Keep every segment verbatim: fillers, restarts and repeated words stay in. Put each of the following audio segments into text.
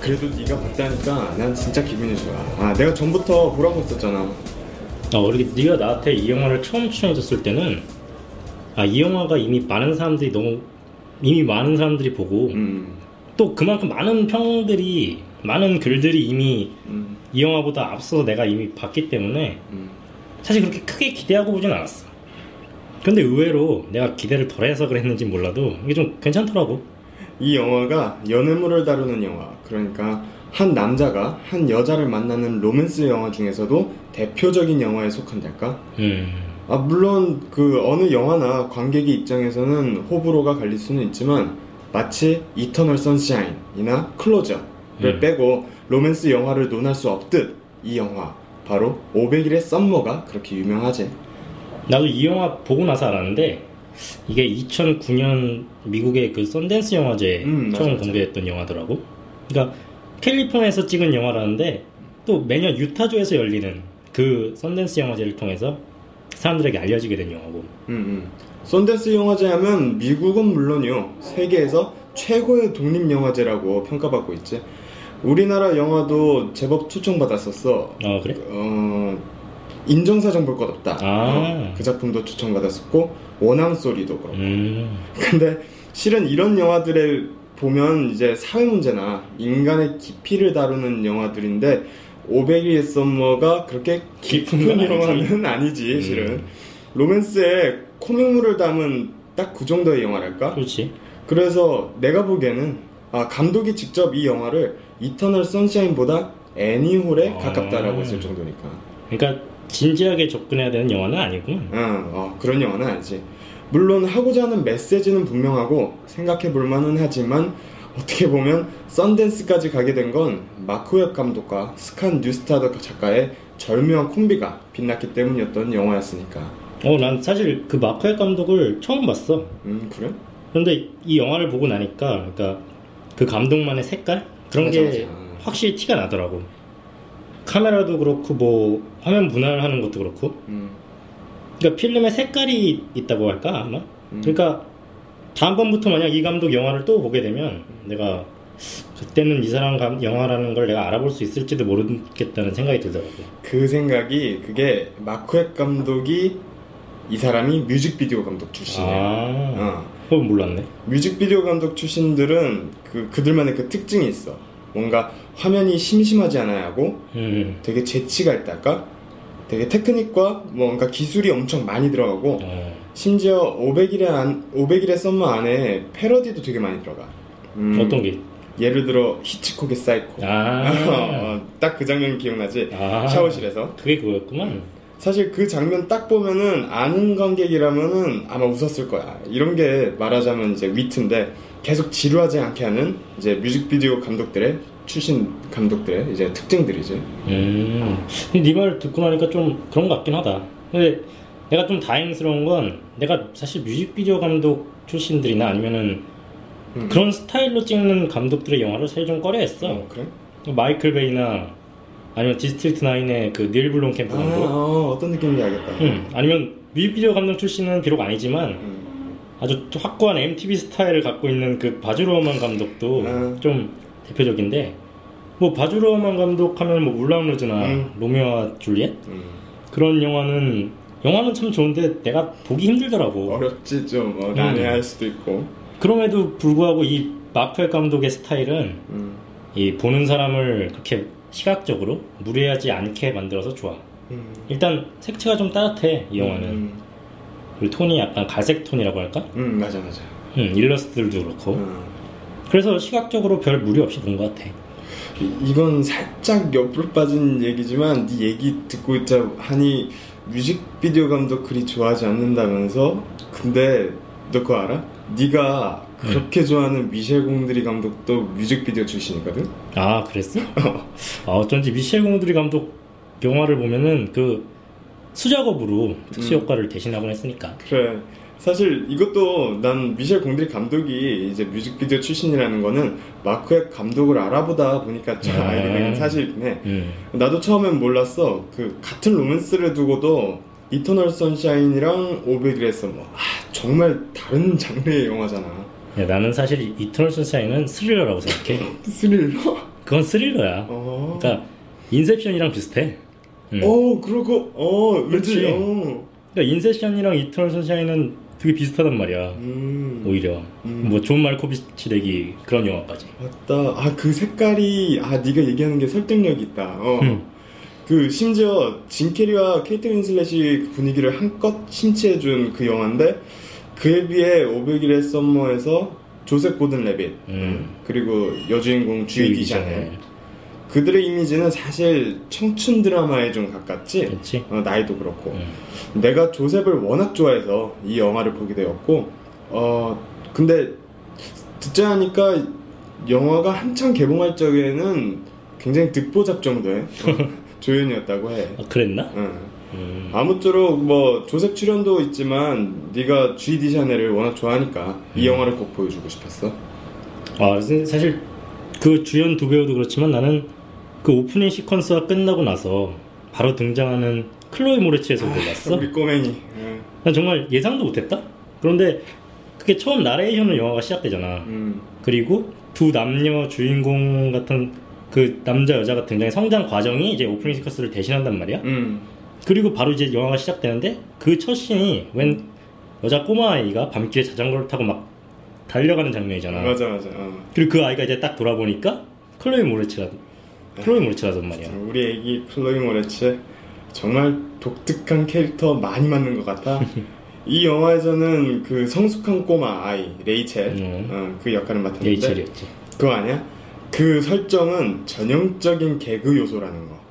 그래도 네가 봤다니까 난 진짜 기분이 좋아. 아, 내가 전부터 보라고 했었잖아. 어, 우리 네가 나한테 이 영화를 처음 추천해줬을 때는 아, 이 영화가 이미 많은 사람들이 너무 이미 많은 사람들이 보고 음. 또 그만큼 많은 평들이 많은 글들이 이미 음. 이 영화보다 앞서서 내가 이미 봤기 때문에 음. 사실 그렇게 크게 기대하고 보진 않았어. 근데 의외로 내가 기대를 덜해서 그랬는지 몰라도 이게 좀 괜찮더라고. 이 영화가 연애물을 다루는 영화, 그러니까 한 남자가 한 여자를 만나는 로맨스 영화 중에서도 대표적인 영화에 속한달까? 음. 아, 물론 그 어느 영화나 관객의 입장에서는 호불호가 갈릴 수는 있지만 마치 이터널 선샤인이나 클로저를 음. 빼고 로맨스 영화를 논할 수 없듯 이 영화 바로 오백 일의 썸머가 그렇게 유명하지. 나도 이 영화 보고 나서 알았는데 이게 이천구 년 미국의 그 썬댄스 영화제에 음, 처음 맞아, 공개했던 영화더라고. 그러니까 캘리포니아에서 찍은 영화라는데 또 매년 유타주에서 열리는 그 썬댄스 영화제를 통해서 사람들에게 알려지게 된 영화고. 음, 음. 썬댄스 영화제 하면 미국은 물론이요, 세계에서 최고의 독립영화제라고 평가받고 있지. 우리나라 영화도 제법 초청받았었어. 아, 그래? 어, 인정사정 볼 것 없다. 아. 어, 그 작품도 초청받았었고, 원앙소리도 그렇고. 음. 근데 실은 이런 영화들을 보면 이제 사회 문제나 인간의 깊이를 다루는 영화들인데 오백 일의 썸머가 그렇게 깊은 영화는 아니지. 실은 음. 로맨스에 코믹물을 담은 딱 그 정도의 영화랄까? 그렇지. 그래서 내가 보기에는 아, 감독이 직접 이 영화를 이터널 선샤인보다 애니홀에 아. 가깝다라고 했을 정도니까. 그러니까 진지하게 접근해야 되는 영화는 아니구나. 어, 어, 그런 영화는 아니지. 물론 하고자 하는 메시지는 분명하고 생각해 볼 만은 하지만 어떻게 보면 썬댄스까지 가게 된 건 마크 웹 감독과 스칸 뉴스타더 작가의 절묘한 콤비가 빛났기 때문이었던 영화였으니까. 어, 난 사실 그 마크 웹 감독을 처음 봤어. 음, 그래? 그런데 이 영화를 보고 나니까 그러니까 그 감독만의 색깔? 그런 맞아, 게 맞아. 확실히 티가 나더라고. 카메라도 그렇고 뭐 화면 분할하는 것도 그렇고. 음, 그러니까 필름에 색깔이 있다고 할까 아마. 음. 그러니까 다음번부터 만약 이 감독 영화를 또 보게 되면 내가 그때는 이 사람 감, 영화라는 걸 내가 알아볼 수 있을지도 모르겠다는 생각이 들더라고. 그 생각이 그게 마크 웹 감독이 이 사람이 뮤직비디오 감독 출신이야. 아, 어. 그건 몰랐네. 뮤직비디오 감독 출신들은 그, 그들만의 그 특징이 있어. 뭔가 화면이 심심하지 않아야 하고 음. 되게 재치가 있달까? 되게 테크닉과 뭔가 기술이 엄청 많이 들어가고 어. 심지어 오백 일의, 안, 오백 일의 썸머 안에 패러디도 되게 많이 들어가. 음, 어떤 게? 예를 들어 히치콕의 사이코. 아, 딱 그 장면 기억나지? 아. 샤워실에서. 그게 그거였구만. 사실 그 장면 딱 보면은 아는 관객이라면은 아마 웃었을 거야. 이런 게 말하자면 이제 위트인데 계속 지루하지 않게 하는 이제 뮤직비디오 감독들의 출신 감독들의 이제 특징들이지. 음. 네 말 듣고 나니까 좀 그런 것 같긴 하다. 근데 내가 좀 다행스러운 건 내가 사실 뮤직비디오 감독 출신들이나 아니면은 음. 그런 스타일로 찍는 감독들의 영화를 사실 좀 꺼려했어. 어, 그래? 마이클 베이나 아니면 디스트릭트 나인의 그 닐 블롬캠프 아, 감독. 어, 어떤 느낌인지 알겠다. 음. 아니면 뮤직비디오 감독 출신은 비록 아니지만 음. 아주 확고한 엠티비 스타일을 갖고 있는 그 바주로만 감독도 아. 좀 대표적인데, 뭐 바주로만 감독 하면 뭐 울랑루즈나 음. 로미오와 줄리엣 음. 그런 영화는 영화는 참 좋은데 내가 보기 힘들더라고. 어렵지 좀. 어, 음. 난해할 수도 있고. 그럼에도 불구하고 이 마크 웹 감독의 스타일은 음. 이 보는 사람을 그렇게 시각적으로 무리하지 않게 만들어서 좋아. 음. 일단 색채가 좀 따뜻해 이 영화는. 음. 그리고 톤이 약간 갈색 톤이라고 할까? 음, 맞아 맞아. 음, 일러스트들도 그렇고. 음. 그래서 시각적으로 별 무리 없이 본 것 같아. 이, 이건 살짝 옆으로 빠진 얘기지만 네 얘기 듣고 있자 하니 뮤직비디오 감독 그리 좋아하지 않는다면서? 근데 너 그거 알아? 네가 그렇게 음. 좋아하는 미셸 공드리 감독도 뮤직비디오 출신이거든? 아, 그랬어? 아, 어쩐지 미셸 공드리 감독 영화를 보면은 그 수작업으로 특수 효과를 대신하곤 했으니까. 그래. 사실 이것도 난 미셸 공드리 감독이 이제 뮤직비디오 출신이라는 거는 마크 웹 감독을 알아보다 보니까 잘 아. 알게 된 사실이긴 해. 음. 나도 처음엔 몰랐어. 그 같은 로맨스를 두고도 이터널 선샤인이랑 오백 일의 썸머, 아, 정말 다른 장르의 영화잖아. 야, 나는 사실 이터널 선샤인은 스릴러라고 생각해. 스릴러? 그건 스릴러야. 어. 그러니까 인셉션이랑 비슷해. 응. 어, 그러고, 어, 그렇지. 왠지, 어. 그러니까 인셉션이랑 이터널 선샤인은 되게 비슷하단 말이야. 음. 오히려 음. 뭐 존 말코비치 되기 그런 영화까지. 맞다. 아, 그 색깔이, 아, 네가 얘기하는 게 설득력이 있다. 어. 음. 그, 심지어, 짐 캐리와 케이트 윈슬렛이 그 분위기를 한껏 심취해준 그 영화인데, 그에 비해 오백 일의 썸머에서 조셉 고든 레빗, 음. 그리고 여주인공 주이 주이 디샤넬. 디샤넬. 그들의 이미지는 사실 청춘 드라마에 좀 가깝지. 그렇지. 어, 나이도 그렇고. 음. 내가 조셉을 워낙 좋아해서 이 영화를 보게 되었고, 어, 근데 듣자 하니까 영화가 한창 개봉할 적에는 굉장히 득보잡 정도의 어, 조연이었다고 해. 아, 그랬나? 응. 음. 아무쪼록 뭐 조셉 출연도 있지만 네가 주이 디샤넬을 워낙 좋아하니까 이 음. 영화를 꼭 보여주고 싶었어. 아, 사실 그 주연 두 배우도 그렇지만 나는 그 오프닝 시퀀스가 끝나고 나서 바로 등장하는 클로이 모레츠에서 몰랐어. 우리 꼬맹이. 응. 난 정말 예상도 못했다. 그런데 그게 처음 나레이션으로 영화가 시작되잖아. 음. 그리고 두 남녀 주인공 같은 그 남자 여자가 등장해 성장 과정이 이제 오프닝 시퀀스를 대신한단 말이야. 음. 그리고 바로 이제 영화가 시작되는데 그 첫 씬이 웬 여자 꼬마 아이가 밤길에 자전거를 타고 막 달려가는 장면이잖아. 맞아 맞아. 어. 그리고 그 아이가 이제 딱 돌아보니까 클로이 모레츠가 클로이 모레츠라던 말이야. 우리 애기 클로이 모레츠 정말 독특한 캐릭터 많이 맞는 것 같아. 이 영화에서는 그 성숙한 꼬마 아이 레이첼 음. 어, 그 역할을 맡았는데 레이첼이었지. 그거 아니야? 그 설정은 전형적인 개그 요소라는 거.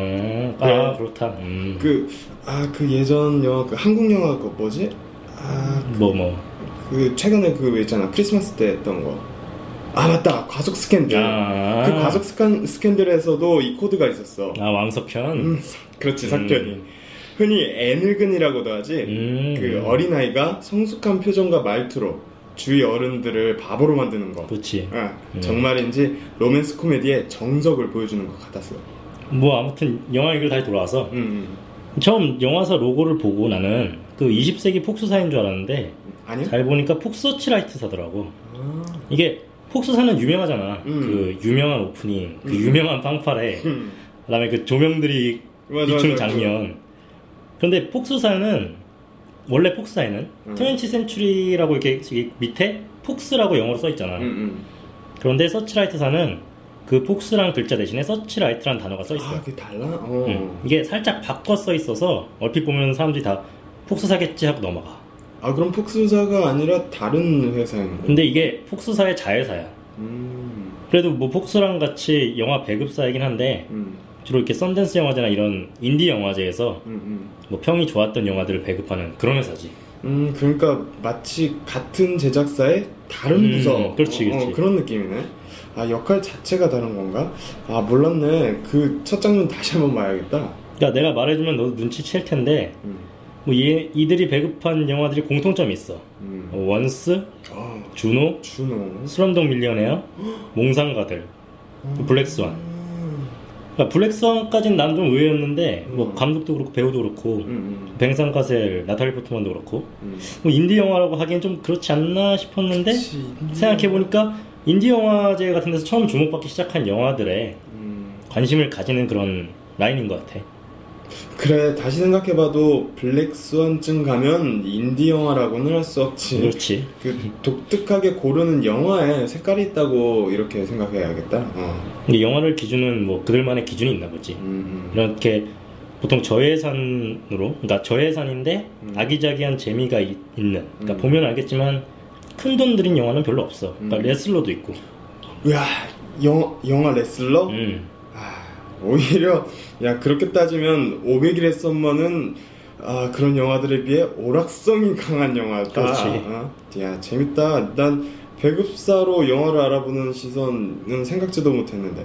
아, 아 네. 그렇다. 음. 그, 아, 그 예전 영화, 그 한국 영화 그 뭐지? 아, 뭐 뭐. 그 최근에 그 있잖아. 크리스마스 때 했던 거. 아, 맞다. 과속 스캔들. 아. 그 과속 스캔, 스캔들에서도 이 코드가 있었어. 아 왕석현. 음, 그렇지, 석현이. 음. 흔히 애늙은이라고도 하지. 음. 그 어린아이가 성숙한 표정과 말투로 주위 어른들을 바보로 만드는 거. 그렇지. 아, 음. 정말인지 로맨스 코미디의 정석을 보여주는 것 같았어. 뭐 아무튼 영화 얘기를 다시 돌아와서 음, 처음 영화사 로고를 보고 나는 그 이십 세기 폭스사인 줄 알았는데 아니야? 잘 보니까 폭스서치라이트사더라고. 아, 이게 폭스사는 유명하잖아. 음. 그 유명한 오프닝, 그 음. 유명한 빵파레, 음. 그다음에 그 조명들이 맞아, 비추는 맞아, 장면. 그런데 폭스사는 원래 폭스사에는 음. 트웬티 센츄리라고 이렇게 저기 밑에 폭스라고 영어로 써 있잖아. 음, 음. 그런데 서치라이트사는 그 폭스라는 글자 대신에 서치라이트라는 단어가 써 있어. 아, 그게 달라? 어. 음. 이게 살짝 바꿔 써 있어서 얼핏 보면 사람들이 다 폭스사겠지 하고 넘어가. 아, 그럼 폭스사가 아니라 다른 회사인 거야? 근데 이게 폭스사의 자회사야. 음, 그래도 뭐 폭스랑 같이 영화 배급사이긴 한데 음, 주로 이렇게 썬댄스 영화제나 이런 인디 영화제에서 음, 음. 뭐 평이 좋았던 영화들을 배급하는 그런 회사지. 음, 그러니까 마치 같은 제작사의 다른 음, 부서. 그렇지, 어, 그렇지. 어, 그런 느낌이네. 아, 역할 자체가 다른 건가? 아, 몰랐네. 그 첫 장면 다시 한번 봐야겠다. 그러니까 내가 말해주면 너도 눈치챌 텐데 음, 뭐 얘, 이들이 배급한 영화들이 공통점이 있어. 음. 어, 원스, 아, 주노, 준호. 슬럼독 밀리언웨어, 몽상가들, 음. 블랙스완. 그러니까 블랙스완까지는 난 좀 의외였는데 뭐 음. 감독도 그렇고 배우도 그렇고 음, 음, 뱅상카셀, 나탈리 포트만도 그렇고 음. 뭐 인디 영화라고 하기엔 좀 그렇지 않나 싶었는데 그치. 생각해보니까 인디 영화제 같은 데서 처음 주목받기 시작한 영화들에 음. 관심을 가지는 그런 라인인 것 같아. 그래, 다시 생각해봐도 블랙스완쯤 가면 인디 영화라고는 할 수 없지. 그렇지. 그 독특하게 고르는 영화에 색깔이 있다고 이렇게 생각해야겠다. 어. 근데 영화를 기준은 뭐 그들만의 기준이 있나 보지. 음, 음. 이렇게 보통 저예산으로, 그러니까 저예산인데 음. 아기자기한 재미가 이- 있는. 그러니까 음. 보면 알겠지만 큰 돈 들인 영화는 별로 없어. 그러니까 음. 레슬러도 있고. 야, 영화, 영화 레슬러? 음. 아, 오히려 야, 그렇게 따지면 오백 일의 썸머는 아, 그런 영화들에 비해 오락성이 강한 영화다. 그렇지. 어? 야, 재밌다. 난 배급사로 영화를 알아보는 시선은 생각지도 못했는데.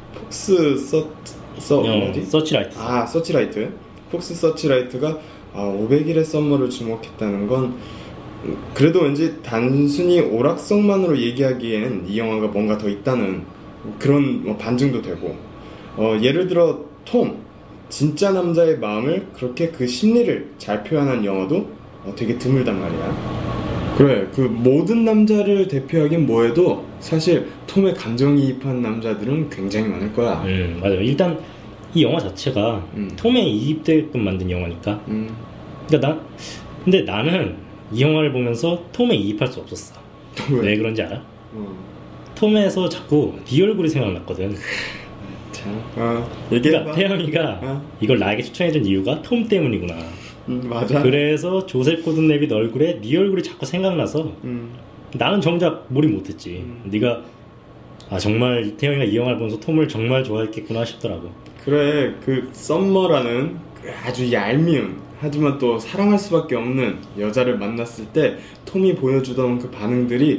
폭스 서, 서, 어, 뭐지? 서치라이트. 아, 서치라이트. 폭스 서치라이트가 아, 오백 일의 썸머를 주목했다는 건 음, 그래도 왠지 단순히 오락성만으로 얘기하기엔 이 영화가 뭔가 더 있다는 그런 뭐 반증도 되고 어, 예를 들어 톰 진짜 남자의 마음을 그렇게 그 심리를 잘 표현한 영화도 어, 되게 드물단 말이야. 그래, 그 모든 남자를 대표하긴 뭐해도 사실 톰에 감정이입한 남자들은 굉장히 많을 거야. 음, 맞아요. 일단 이 영화 자체가 음. 톰에 이입되게끔 만든 영화니까. 음. 그러니까 나 근데 나는 이 영화를 보면서 톰에 이입할 수 없었어. 왜? 왜 그런지 알아? 어. 톰에서 자꾸 네 얼굴이 생각났거든. 자, 어, 얘기해봐. 그러니까 태영이가 어? 이걸 나에게 추천해준 이유가 톰 때문이구나. 음, 맞아. 그래서 조셉 고든 레빗 얼굴에 네 얼굴이 자꾸 생각나서 음. 나는 정작 몰입 못했지. 음. 네가 아 정말 태영이가 이 영화를 보면서 톰을 정말 좋아했겠구나 싶더라고. 그래, 그 썸머라는 그 아주 얄미운 하지만 또 사랑할 수밖에 없는 여자를 만났을 때 톰이 보여주던 그 반응들이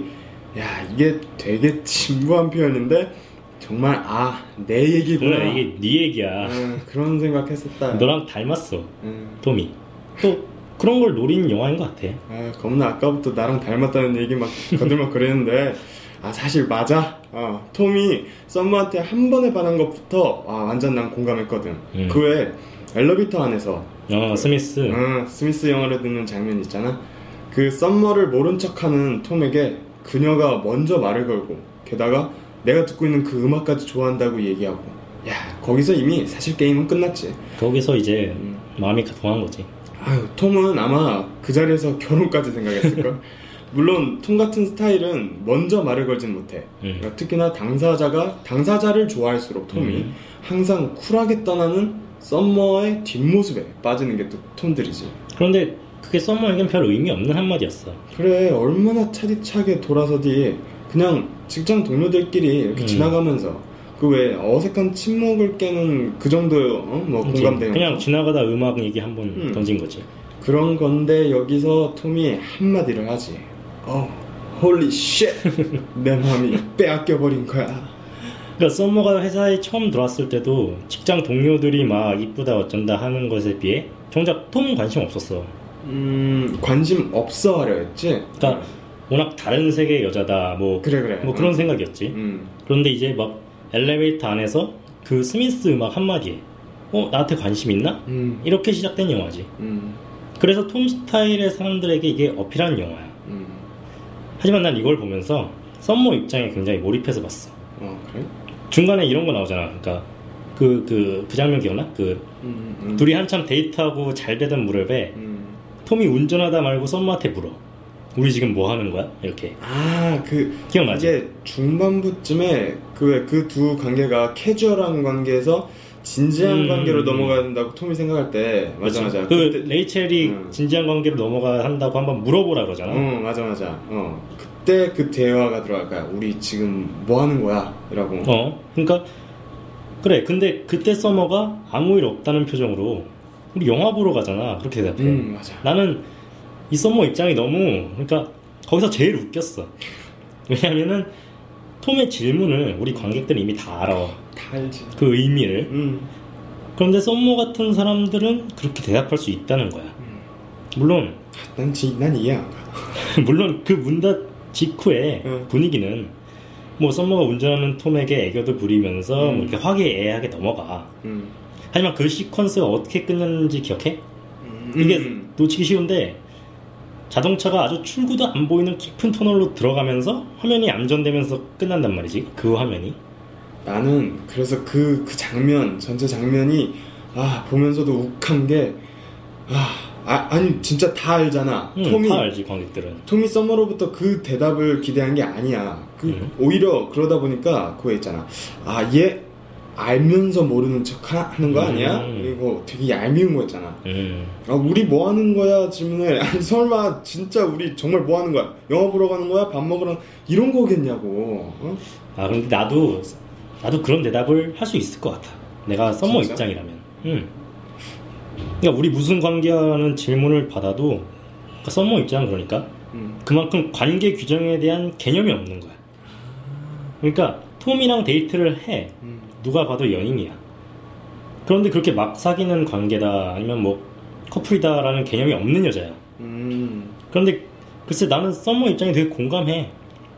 야 이게 되게 진부한 표현인데 정말 아 내 얘기구나. 그래 이게 네 얘기야. 음, 그런 생각했었다. 너랑 닮았어 음. 톰이. 또 그런 걸 노리는 영화인 것 같아. 아 겁나 아까부터 나랑 닮았다는 얘기 막 거들막 그랬는데 아 사실 맞아. 어, 톰이 썸머한테 한 번에 반한 것부터 아 완전 난 공감했거든. 음. 그 외에 엘리베이터 안에서 어 스미스. 어, 스미스 영화를 듣는 장면 있잖아. 그 썸머를 모른 척하는 톰에게 그녀가 먼저 말을 걸고 게다가 내가 듣고 있는 그 음악까지 좋아한다고 얘기하고 야 거기서 이미 사실 게임은 끝났지. 거기서 이제 음. 마음이 동한 거지. 아유 톰은 아마 그 자리에서 결혼까지 생각했을걸. 물론 톰 같은 스타일은 먼저 말을 걸진 못해. 음. 그러니까 특히나 당사자가 당사자를 좋아할수록 톰이 음. 항상 쿨하게 떠나는 썸머의 뒷모습에 빠지는 게 또 톰들이지. 그런데 그게 썸머에겐 별 의미 없는 한마디였어. 그래 얼마나 차디차게 돌아서디 그냥 직장 동료들끼리 이렇게 음. 지나가면서 그 왜 어색한 침묵을 깨는 그 정도 어? 뭐 그치? 공감대는 그냥 지나가다 음악 얘기 한번 음. 던진 거지. 그런 건데 여기서 톰이 한마디를 하지. 어, 홀리 쉣. 내 마음이 빼앗겨버린 거야. 그러니까 썸머가 회사에 처음 들어왔을 때도 직장 동료들이 막 이쁘다 어쩐다 하는 것에 비해 정작 톰은 관심 없었어. 음 관심 없어 하려 했지. 그러니까 워낙 다른 세계의 여자다 뭐, 그래 그래 뭐 그런 음. 생각이었지. 음. 그런데 이제 막 엘리베이터 안에서 그 스미스 음악 한마디에 어? 나한테 관심 있나? 음. 이렇게 시작된 영화지. 음. 그래서 톰 스타일의 사람들에게 이게 어필하는 영화야. 음. 하지만 난 이걸 보면서 썸머 입장에 굉장히 몰입해서 봤어. 어 그래? 중간에 이런 거 나오잖아. 그러니까 그, 그, 그 장면 기억나? 그 음, 음. 둘이 한참 데이트하고 잘 되던 무렵에 음. 톰이 운전하다 말고 썸머한테 물어. 우리 지금 뭐 하는 거야? 이렇게. 아그 기억나지? 이게 중반부쯤에 그 그 두 관계가 캐주얼한 관계에서 진지한 음. 관계로 넘어간다고 톰이 생각할 때 맞아 그치? 맞아. 그 그때- 레이첼이 음. 진지한 관계로 넘어가 한다고 한번 물어보라 그러잖아. 어 맞아 맞아. 어 그때 그 대화가 들어갈 거야. 우리 지금 뭐 하는 거야? 이라고. 어, 그러니까 그래. 근데 그때 서머가 아무 일 없다는 표정으로 우리 영화 보러 가잖아. 그렇게 대답해. 음 맞아. 나는 이 서머 입장이 너무 그러니까 거기서 제일 웃겼어. 왜냐면은 톰의 질문을 우리 관객들은 이미 다 알아. 다 알지. 그 의미를. 음. 그런데 썸머 같은 사람들은 그렇게 대답할 수 있다는 거야. 물론 난, 지, 난 이해 안 가. 물론 그 문 닫 직후에 응. 분위기는 뭐 썸머가 운전하는 톰에게 애교도 부리면서 음. 뭐 이렇게 화기애애하게 넘어가. 음. 하지만 그 시퀀스가 어떻게 끝났는지 기억해? 음. 이게 음. 놓치기 쉬운데 자동차가 아주 출구도 안 보이는 깊은 터널로 들어가면서 화면이 암전되면서 끝난단 말이지. 그 화면이. 나는 그래서 그, 그 장면 전체 장면이 아 보면서도 욱한 게 아, 아 아니 진짜 다 알잖아. 응, 톰이 다 알지 관객들은. 톰이 썸머로부터 그 대답을 기대한 게 아니야. 그 음. 오히려 그러다 보니까 그거 있잖아. 아 얘 알면서 모르는 척 하, 하는 거 아니야? 음. 이거 되게 얄미운 거였잖아. 음. 아 우리 뭐 하는 거야 질문에 아니 설마 진짜 우리 정말 뭐 하는 거야? 영화 보러 가는 거야? 밥 먹으러 이런 거겠냐고. 어? 아 근데 나도 나도 그런 대답을 할 수 있을 것 같아. 내가 썸머 진짜? 입장이라면. 응. 그러니까 우리 무슨 관계라는 질문을 받아도 그러니까 썸머 입장은 그러니까 음. 그만큼 관계 규정에 대한 개념이 없는 거야. 그러니까 톰이랑 데이트를 해. 음. 누가 봐도 연인이야. 그런데 그렇게 막 사귀는 관계다 아니면 뭐 커플이다라는 개념이 없는 여자야. 음. 그런데 글쎄 나는 썸머 입장에 되게 공감해.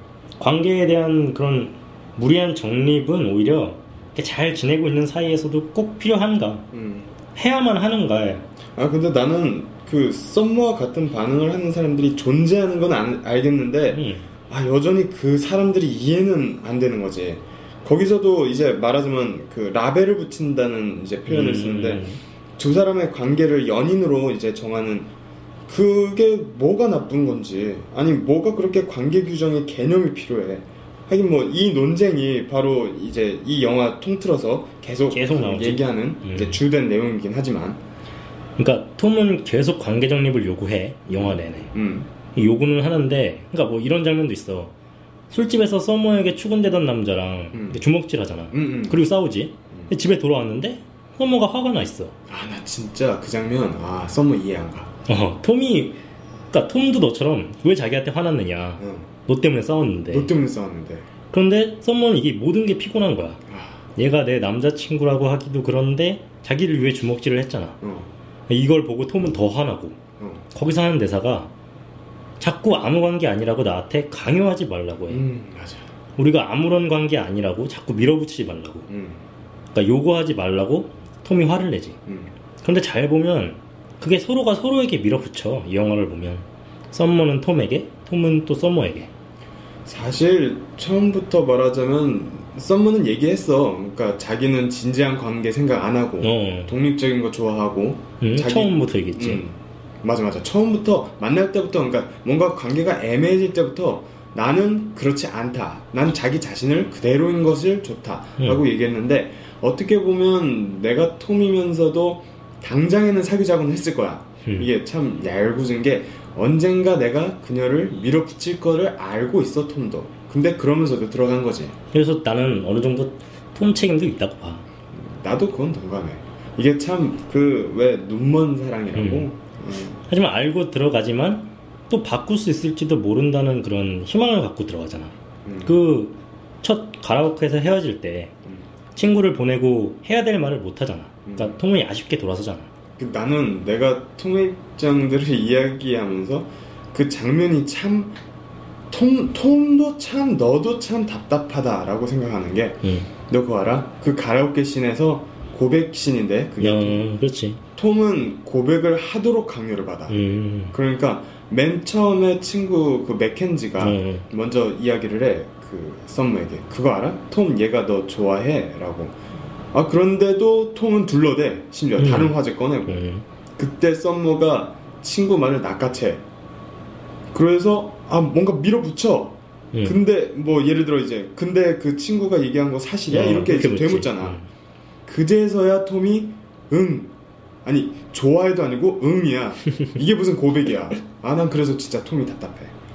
관계에 대한 그런 무리한 정립은 오히려 이렇게 잘 지내고 있는 사이에서도 꼭 필요한가. 음. 해야만 하는가. 아 근데 나는 그 썸머와 같은 반응을 하는 사람들이 존재하는 건 안, 알겠는데 음. 아 여전히 그 사람들이 이해는 안 되는 거지. 거기서도 이제 말하자면 그 라벨을 붙인다는 이제 표현을 음. 쓰는데 두 사람의 관계를 연인으로 이제 정하는 그게 뭐가 나쁜 건지 아니 뭐가 그렇게 관계 규정의 개념이 필요해. 하긴 뭐 이 논쟁이 바로 이제 이 영화 통틀어서 계속, 계속 나오지. 얘기하는 음. 이제 주된 내용이긴 하지만 그러니까 톰은 계속 관계 정립을 요구해 영화 내내. 음. 요구는 하는데 그러니까 뭐 이런 장면도 있어. 술집에서 서머에게 추근대던 남자랑 음. 주먹질 하잖아. 음, 음. 그리고 싸우지. 근데 집에 돌아왔는데 서머가 화가 나 있어. 아 나 진짜 그 장면 아 썸머 이해 안 가. 어, 톰이 그러니까 톰도 너처럼 왜 자기한테 화났느냐. 어. 너 때문에 싸웠는데. 너 때문에 싸웠는데. 그런데 썸머는 이게 모든 게 피곤한 거야. 아, 얘가 내 남자친구라고 하기도 그런데 자기를 위해 주먹질을 했잖아. 어, 이걸 보고 톰은 더 화나고 어. 거기서 하는 대사가 자꾸 아무 관계 아니라고 나한테 강요하지 말라고 해. 음 맞아. 우리가 아무런 관계 아니라고 자꾸 밀어붙이지 말라고. 음, 그러니까 요구하지 말라고 톰이 화를 내지. 음. 그런데 잘 보면 그게 서로가 서로에게 밀어붙여. 이 영화를 보면 썸머는 톰에게, 톰은 또 썸머에게. 사실 처음부터 말하자면 썸머는 얘기했어. 그러니까 자기는 진지한 관계 생각 안 하고 어. 독립적인 거 좋아하고. 음, 자기- 처음부터 얘기했지. 음, 맞아 맞아. 처음부터 만날 때부터 그러니까 뭔가 관계가 애매해질 때부터 나는 그렇지 않다. 난 자기 자신을 그대로인 것을 좋다라고 음. 얘기했는데 어떻게 보면 내가 톰이면서도 당장에는 사귀자고는 했을 거야. 음. 이게 참 얄궂은 게 언젠가 내가 그녀를 밀어붙일 거를 알고 있어 톰도. 근데 그러면서도 들어간 거지. 그래서 나는 어느 정도 톰 책임도 있다고 봐. 나도 그건 동감해. 이게 참 그 왜 눈먼 사랑이라고. 음. 음. 하지만 알고 들어가지만 또 바꿀 수 있을지도 모른다는 그런 희망을 갖고 들어가잖아. 음. 그 첫 가라오케에서 헤어질 때 음. 친구를 보내고 해야 될 말을 못 하잖아. 그러니까 음. 톰이 아쉽게 돌아서잖아. 그 나는 내가 톰의 입장들을 이야기하면서 그 장면이 참 톰, 톰도 참 너도 참 답답하다라고 생각하는 게 응. 너 그거 알아? 그 가라오케 씬에서 고백 씬인데 그게 음, 그렇지. 톰은 고백을 하도록 강요를 받아. 음. 그러니까 맨 처음에 친구 그 맥켄지가 음. 먼저 이야기를 해. 그 썸머에게 그거 알아? 톰 얘가 너 좋아해 라고. 아 그런데도 톰은 둘러대. 심지어 음. 다른 화제 꺼내고. 음. 그때 썸머가 친구 말을 낚아채. 그래서 아 뭔가 밀어붙여. 음. 근데 뭐 예를 들어 이제 근데 그 친구가 얘기한 거 사실이야? 어, 이렇게 그렇게 묻지. 되묻잖아. 음. 그제서야 톰이 응 아니 좋아해도 아니고 응이야. 이게 무슨 고백이야. 아 난 그래서 진짜 톰이 답답해.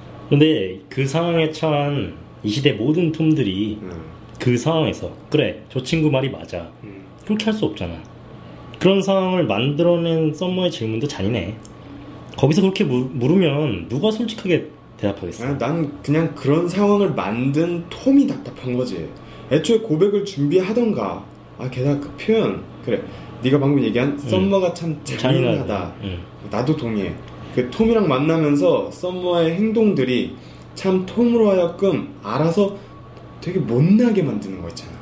근데 그 상황에 처한 이 시대 모든 톰들이 응. 그 상황에서 그래 저 친구 말이 맞아 응. 그렇게 할 수 없잖아. 그런 상황을 만들어낸 썸머의 질문도 잔인해. 거기서 그렇게 물, 물으면 누가 솔직하게 대답하겠어. 아, 난 그냥 그런 상황을 만든 톰이 답답한 거지. 애초에 고백을 준비하던가. 아 게다가 그 표현 그래 네가 방금 얘기한 썸머가 참 잔인하다. 응. 나도 동의해. 그 톰이랑 만나면서 썸머의 행동들이 참 톰으로 하여금 알아서 되게 못나게 만드는 거 있잖아.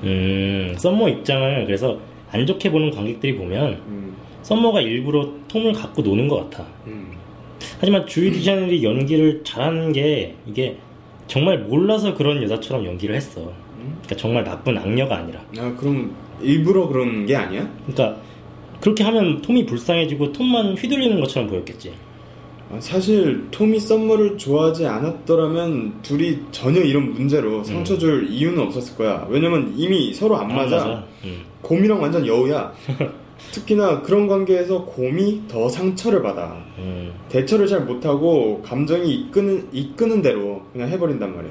음, 썸머 입장을 그래서 안 좋게 보는 관객들이 보면 음, 썸머가 일부러 톰을 갖고 노는 것 같아. 음. 하지만 주이 디샤넬이 연기를 잘하는 게 이게 정말 몰라서 그런 여자처럼 연기를 했어. 그러니까 정말 나쁜 악녀가 아니라. 아 그럼 일부러 그런 게 아니야? 그러니까 그렇게 하면 톰이 불쌍해지고 톰만 휘둘리는 것처럼 보였겠지. 아, 사실 톰이 썸머를 좋아하지 않았더라면 둘이 전혀 이런 문제로 상처 줄 이유는 없었을 거야. 왜냐면 이미 서로 안 맞아. 맞아. 음. 곰이랑 완전 여우야. 특히나 그런 관계에서 곰이 더 상처를 받아. 음. 대처를 잘 못하고 감정이 이끄는, 이끄는 대로 그냥 해버린단 말이야.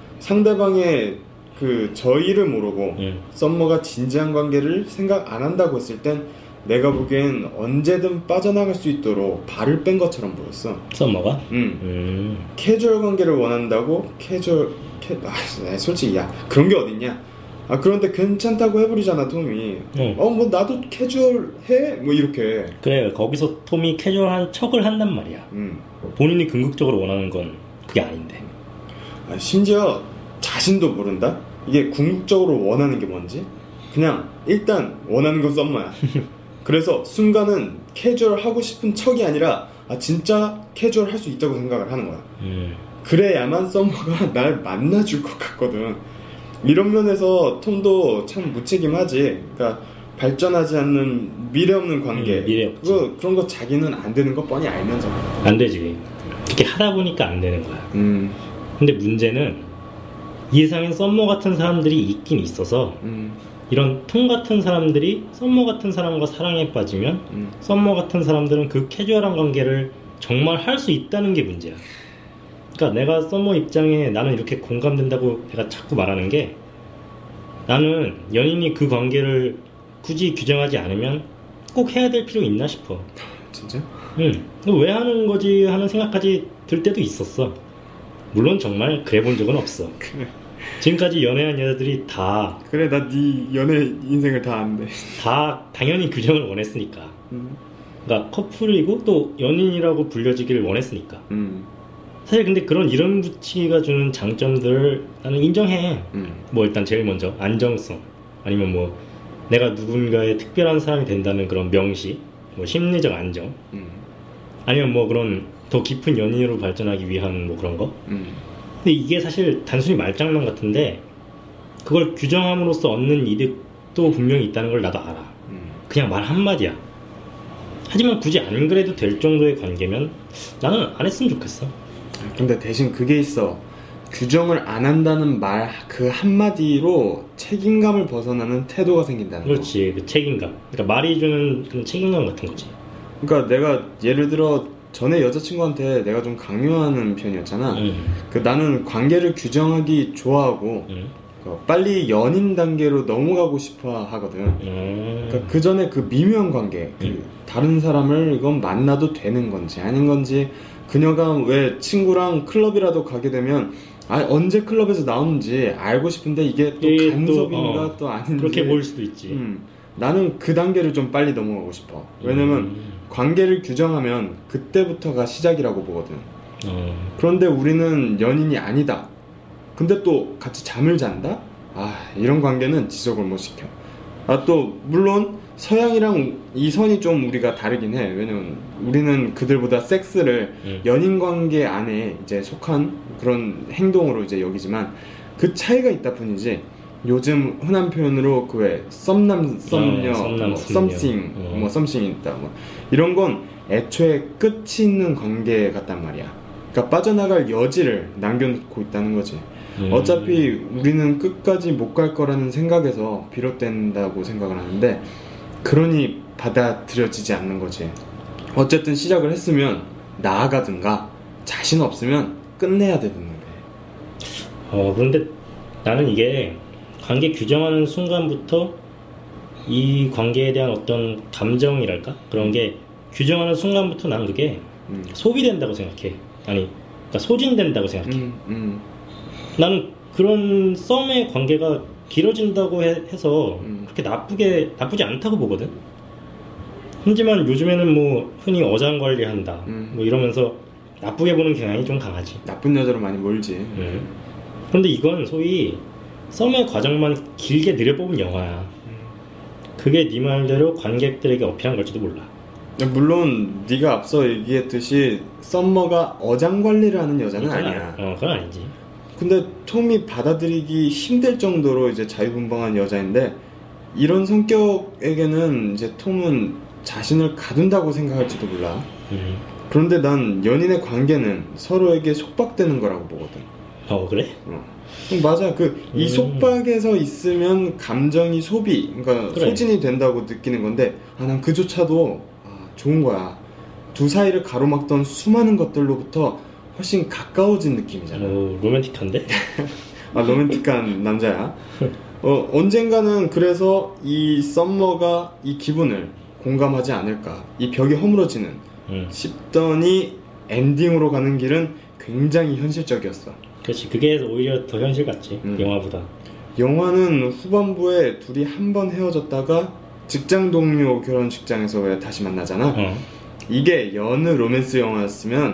상대방의 그 저의를 모르고 음. 썸머가 진지한 관계를 생각 안 한다고 했을 땐 내가 보기엔 언제든 빠져나갈 수 있도록 발을 뺀 것처럼 보였어. 썸머가? 음. 음. 캐주얼 관계를 원한다고 캐주얼 캐... 아, 솔직히 야 그런 게 어딨냐. 아 그런데 괜찮다고 해버리잖아 톰이. 응. 어 뭐 나도 캐주얼 해? 뭐 이렇게. 그래 거기서 톰이 캐주얼한 척을 한단 말이야. 음. 본인이 궁극적으로 원하는 건 그게 아닌데. 아, 심지어 자신도 모른다? 이게 궁극적으로 원하는 게 뭔지? 그냥 일단 원하는 건 썸머야. 그래서 순간은 캐주얼 하고 싶은 척이 아니라 아 진짜 캐주얼 할 수 있다고 생각을 하는 거야. 음. 그래야만 썸머가 날 만나줄 것 같거든. 이런 면에서 톰도 참 무책임하지. 그러니까 발전하지 않는 미래 없는 관계. 음, 미래 없지. 그거, 그런 거 자기는 안 되는 거 뻔히 알면서. 안 되지. 그렇게 하다 보니까 안 되는 거야. 음. 근데 문제는 이 세상엔 썸머 같은 사람들이 있긴 있어서 음. 이런 톰 같은 사람들이 썸머 같은 사람과 사랑에 빠지면 음. 썸머 같은 사람들은 그 캐주얼한 관계를 정말 할 수 있다는 게 문제야. 그러니까 내가 썸머 입장에 나는 이렇게 공감된다고 내가 자꾸 말하는 게 나는 연인이 그 관계를 굳이 규정하지 않으면 꼭 해야 될 필요 있나 싶어. 진짜? 응. 왜 하는 거지 하는 생각까지 들 때도 있었어. 물론 정말 그래 본 적은 없어. 그래. 지금까지 연애한 여자들이 다 그래 나 네 연애 인생을 다 안돼. 다 당연히 규정을 원했으니까. 음. 그러니까 커플이고 또 연인이라고 불려지기를 원했으니까. 음. 사실 근데 그런 이름 붙이기가 주는 장점들을 나는 인정해. 음. 뭐 일단 제일 먼저 안정성, 아니면 뭐 내가 누군가의 특별한 사람이 된다는 그런 명시, 뭐 심리적 안정, 음. 아니면 뭐 그런 더 깊은 연인으로 발전하기 위한 뭐 그런 거. 음. 근데 이게 사실 단순히 말장난 같은데 그걸 규정함으로써 얻는 이득도 분명히 있다는 걸 나도 알아. 음. 그냥 말 한마디야. 하지만 굳이 안 그래도 될 정도의 관계면 나는 안 했으면 좋겠어. 근데 대신 그게 있어. 규정을 안 한다는 말 그 한마디로 책임감을 벗어나는 태도가 생긴다는 거. 그렇지. 그 책임감. 그러니까 말이 주는 그런 책임감 같은 거지. 그러니까 내가 예를 들어 전에 여자친구한테 내가 좀 강요하는 편이었잖아. 음. 그 나는 관계를 규정하기 좋아하고 음. 그 빨리 연인 단계로 넘어가고 싶어 하거든. 음. 그러니까 그 전에 그 미묘한 관계, 그 음. 다른 사람을 이건 만나도 되는 건지 아닌 건지, 그녀가 왜 친구랑 클럽이라도 가게 되면 아, 언제 클럽에서 나오는지 알고 싶은데 이게 또 이게 간섭인가 또, 어, 또 아닌지 그렇게 보일 수도 있지. 음, 나는 그 단계를 좀 빨리 넘어가고 싶어. 왜냐면 음. 관계를 규정하면 그때부터가 시작이라고 보거든. 어. 그런데 우리는 연인이 아니다. 근데 또 같이 잠을 잔다? 아, 이런 관계는 지속을 못 시켜. 아, 또 물론 서양이랑 이 선이 좀 우리가 다르긴 해. 왜냐면 우리는 그들보다 섹스를 음. 연인 관계 안에 이제 속한 그런 행동으로 이제 여기지만 그 차이가 있다 뿐이지. 요즘 흔한 표현으로 그 왜 썸남 썸녀, 어, 썸남, 뭐 썸녀. 썸씽, 어. 뭐 썸씽이 있다, 뭐 이런 건 애초에 끝이 있는 관계 같단 말이야. 그러니까 빠져나갈 여지를 남겨놓고 있다는 거지. 음. 어차피 우리는 끝까지 못 갈 거라는 생각에서 비롯된다고 생각을 하는데, 그러니 받아들여지지 않는 거지. 어쨌든 시작을 했으면 나아가든가, 자신 없으면 끝내야 되는 거야. 어, 그런데 나는 이게 관계 규정하는 순간부터 이 관계에 대한 어떤 감정이랄까? 그런 게 규정하는 순간부터 난 그게 음. 소비된다고 생각해. 아니, 그러니까 소진된다고 생각해. 음, 음, 나는 그런 썸의 관계가 길어진다고 해, 해서 음. 그렇게 나쁘게, 나쁘지 않다고 보거든? 하지만 요즘에는 뭐 흔히 어장관리한다. 음. 뭐 이러면서 나쁘게 보는 경향이 좀 강하지. 나쁜 여자로 많이 몰지. 음. 그런데 이건 소위 썸의 과정만 길게 들여뽑은 영화야. 그게 네 말대로 관객들에게 어필한 걸지도 몰라. 물론 네가 앞서 얘기했듯이 썸머가 어장관리를 하는 여자는 그건 아니야. 아니- 어, 그건 아니지. 근데 톰이 받아들이기 힘들 정도로 이제 자유분방한 여자인데, 이런 성격에게는 이제 톰은 자신을 가둔다고 생각할지도 몰라. 음. 그런데 난 연인의 관계는 서로에게 속박되는 거라고 보거든. 어, 그래? 어. 맞아. 그 이 음. 속박에서 있으면 감정이 소비, 그러니까 그래. 소진이 된다고 느끼는 건데, 아, 난 그조차도 아, 좋은 거야. 두 사이를 가로막던 수많은 것들로부터 훨씬 가까워진 느낌이잖아. 어, 로맨틱한데? 아, 로맨틱한 남자야. 어, 언젠가는 그래서 이 썸머가 이 기분을 공감하지 않을까, 이 벽이 허물어지는 음. 싶더니 엔딩으로 가는 길은 굉장히 현실적이었어. 그렇지. 그게 오히려 더 현실 같지. 음. 영화보다. 영화는 후반부에 둘이 한 번 헤어졌다가 직장 동료 결혼식장에서 왜 다시 만나잖아. 어. 이게 여느 로맨스 영화였으면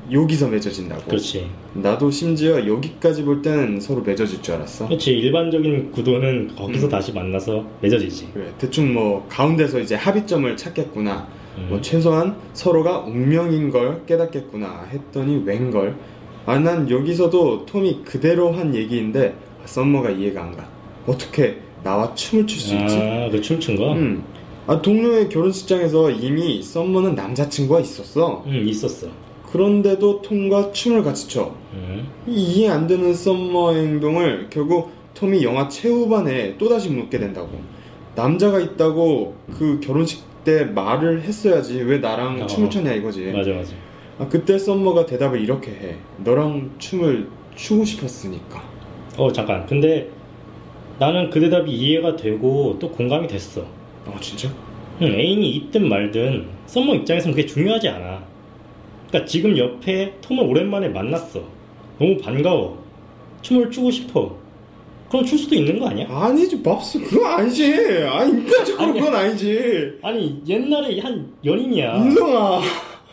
여기서 맺어진다고. 그렇지. 나도 심지어 여기까지 볼 때는 서로 맺어질 줄 알았어. 그렇지. 일반적인 구도는 거기서 음. 다시 만나서 맺어지지. 그래, 대충 뭐 가운데서 이제 합의점을 찾겠구나. 음. 뭐 최소한 서로가 운명인 걸 깨닫겠구나 했더니 웬걸. 아, 난 여기서도 톰이 그대로 한 얘기인데 썸머가 이해가 안 가. 어떻게 나와 춤을 출 수 있지? 아, 그 춤춘 거? 음. 아, 동료의 결혼식장에서 이미 썸머는 남자친구가 있었어. 응, 있었어. 그런데도 톰과 춤을 같이 춰. 응. 이해 안 되는 썸머의 행동을 결국 톰이 영화 최후반에 또다시 묻게 된다고. 남자가 있다고 그 결혼식 때 말을 했어야지 왜 나랑 어. 춤을 췄냐 이거지. 맞아, 맞아. 아, 그때 썸머가 대답을 이렇게 해. 너랑 춤을 추고 싶었으니까. 어, 잠깐. 근데 나는 그 대답이 이해가 되고 또 공감이 됐어. 아, 진짜? 응, 애인이 있든 말든 썸머 입장에서는 그게 중요하지 않아. 그러니까 지금 옆에 톰을 오랜만에 만났어. 너무 반가워. 춤을 추고 싶어. 그럼 출 수도 있는 거 아니야? 아니지, 밥수. 그건 아니지. 아, 인간적으로 그건 아니지. 아니, 옛날에 한 연인이야. 인성아.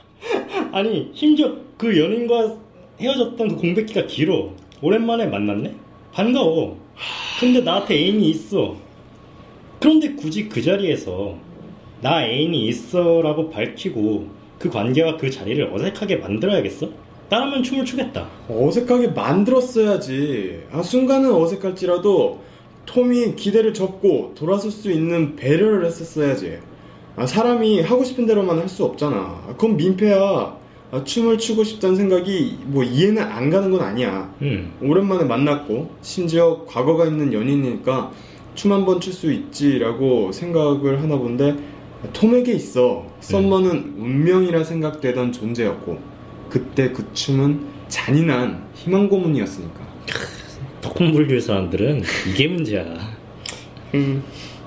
아니, 심지어 그 연인과 헤어졌던 그 공백기가 길어. 오랜만에 만났네? 반가워. 근데 나한테 애인이 있어. 그런데 굳이 그 자리에서 나 애인이 있어 라고 밝히고 그 관계와 그 자리를 어색하게 만들어야겠어? 나라면 춤을 추겠다. 어색하게 만들었어야지. 아, 순간은 어색할지라도 톰이 기대를 접고 돌아설 수 있는 배려를 했었어야지. 아, 사람이 하고 싶은 대로만 할 수 없잖아. 아, 그건 민폐야. 아, 춤을 추고 싶다는 생각이 뭐 이해는 안 가는 건 아니야. 음. 오랜만에 만났고 심지어 과거가 있는 연인이니까 춤 한 번 출 수 있지라고 생각을 하나 본데 톰에게 있어 썸머는 운명이라 생각되던 존재였고 그때 그 춤은 잔인한 희망 고문이었으니까. 덕분불교의 사람들은 이게 문제야. 음.